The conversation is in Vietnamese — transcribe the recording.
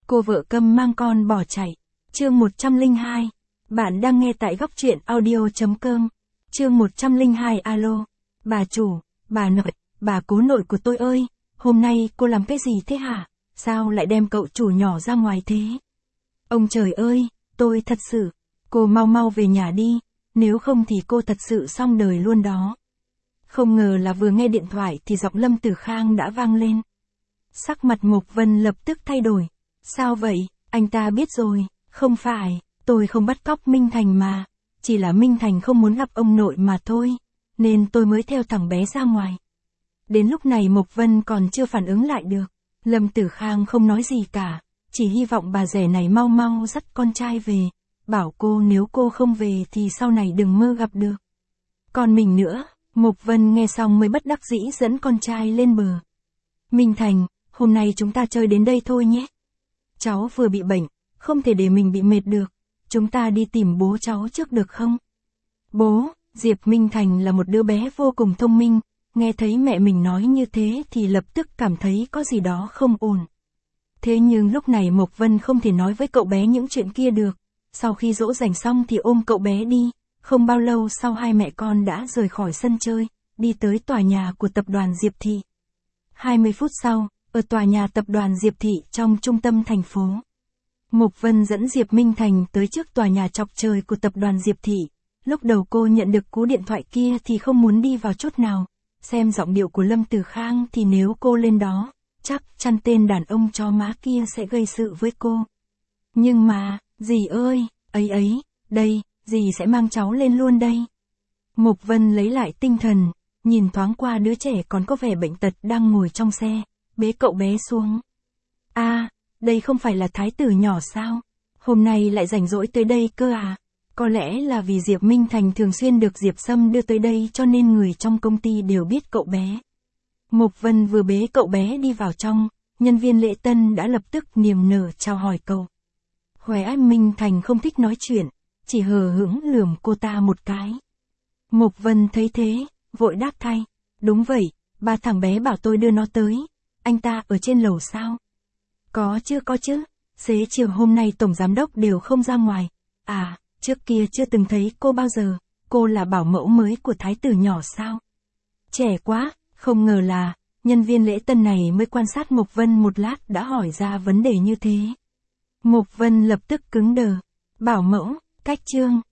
cô vợ câm mang con bỏ chạy. Chương 102. Bạn đang nghe tại góc truyện audio.com. Chương 102. Alo. Bà chủ, bà nội, bà cố nội của tôi ơi, hôm nay cô làm cái gì thế hả? Sao lại đem cậu chủ nhỏ ra ngoài thế? Ông trời ơi, tôi thật sự, cô mau mau về nhà đi, nếu không thì cô thật sự xong đời luôn đó. Không ngờ là vừa nghe điện thoại thì giọng Lâm Tử Khang đã vang lên. Sắc mặt Mộc Vân lập tức thay đổi. Sao vậy, anh ta biết rồi, không phải, tôi không bắt cóc Minh Thành mà, chỉ là Minh Thành không muốn gặp ông nội mà thôi, nên tôi mới theo thằng bé ra ngoài. Đến lúc này Mộc Vân còn chưa phản ứng lại được, Lâm Tử Khang không nói gì cả, chỉ hy vọng bà rể này mau mau dắt con trai về, bảo cô nếu cô không về thì sau này đừng mơ gặp được. Còn mình nữa, Mộc Vân nghe xong mới bất đắc dĩ dẫn con trai lên bờ. Minh Thành, hôm nay chúng ta chơi đến đây thôi nhé. Cháu vừa bị bệnh, không thể để mình bị mệt được, chúng ta đi tìm bố cháu trước được không? Bố, Diệp Minh Thành là một đứa bé vô cùng thông minh, nghe thấy mẹ mình nói như thế thì lập tức cảm thấy có gì đó không ổn. Thế nhưng lúc này Mộc Vân không thể nói với cậu bé những chuyện kia được, sau khi dỗ dành xong thì ôm cậu bé đi, không bao lâu sau hai mẹ con đã rời khỏi sân chơi, đi tới tòa nhà của tập đoàn Diệp Thị. 20 phút sau, ở tòa nhà tập đoàn Diệp Thị trong trung tâm thành phố, Mộc Vân dẫn Diệp Minh Thành tới trước tòa nhà chọc trời của tập đoàn Diệp Thị. Lúc đầu cô nhận được cú điện thoại kia thì không muốn đi vào chút nào, xem giọng điệu của Lâm Tử Khang thì nếu cô lên đó, chắc chắn tên đàn ông chó má kia sẽ gây sự với cô. Nhưng mà, dì ơi, đây, dì sẽ mang cháu lên luôn đây. Mộc Vân lấy lại tinh thần, nhìn thoáng qua đứa trẻ còn có vẻ bệnh tật đang ngồi trong xe, bế cậu bé xuống. Đây không phải là thái tử nhỏ sao? Hôm nay lại rảnh rỗi tới đây cơ à? Có lẽ là vì Diệp Minh Thành thường xuyên được Diệp Sâm đưa tới đây cho nên người trong công ty đều biết cậu bé. Mộc Vân vừa bế cậu bé đi vào trong, nhân viên lễ tân đã lập tức niềm nở chào hỏi cậu. Khóe Minh Thành không thích nói chuyện, chỉ hờ hững lườm cô ta một cái. Mộc Vân thấy thế, vội đáp thay. Đúng vậy, ba thằng bé bảo tôi đưa nó tới. Anh ta ở trên lầu sao? Có chứ, xế chiều hôm nay tổng giám đốc đều không ra ngoài. Trước kia chưa từng thấy cô bao giờ, cô là bảo mẫu mới của thái tử nhỏ sao? Trẻ quá, không ngờ là, nhân viên lễ tân này mới quan sát Mộc Vân một lát đã hỏi ra vấn đề như thế. Mộc Vân lập tức cứng đờ. Bảo mẫu, cách trương,